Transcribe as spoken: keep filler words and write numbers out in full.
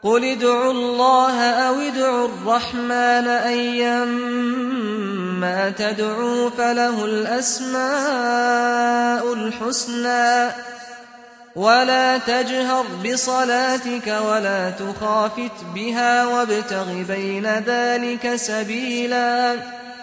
قل ادعوا الله أو ادعوا الرحمن أيما تدعوا فله الأسماء الحسنى ولا تجهر بصلاتك ولا تخافت بها وابتغ بين ذلك سبيلا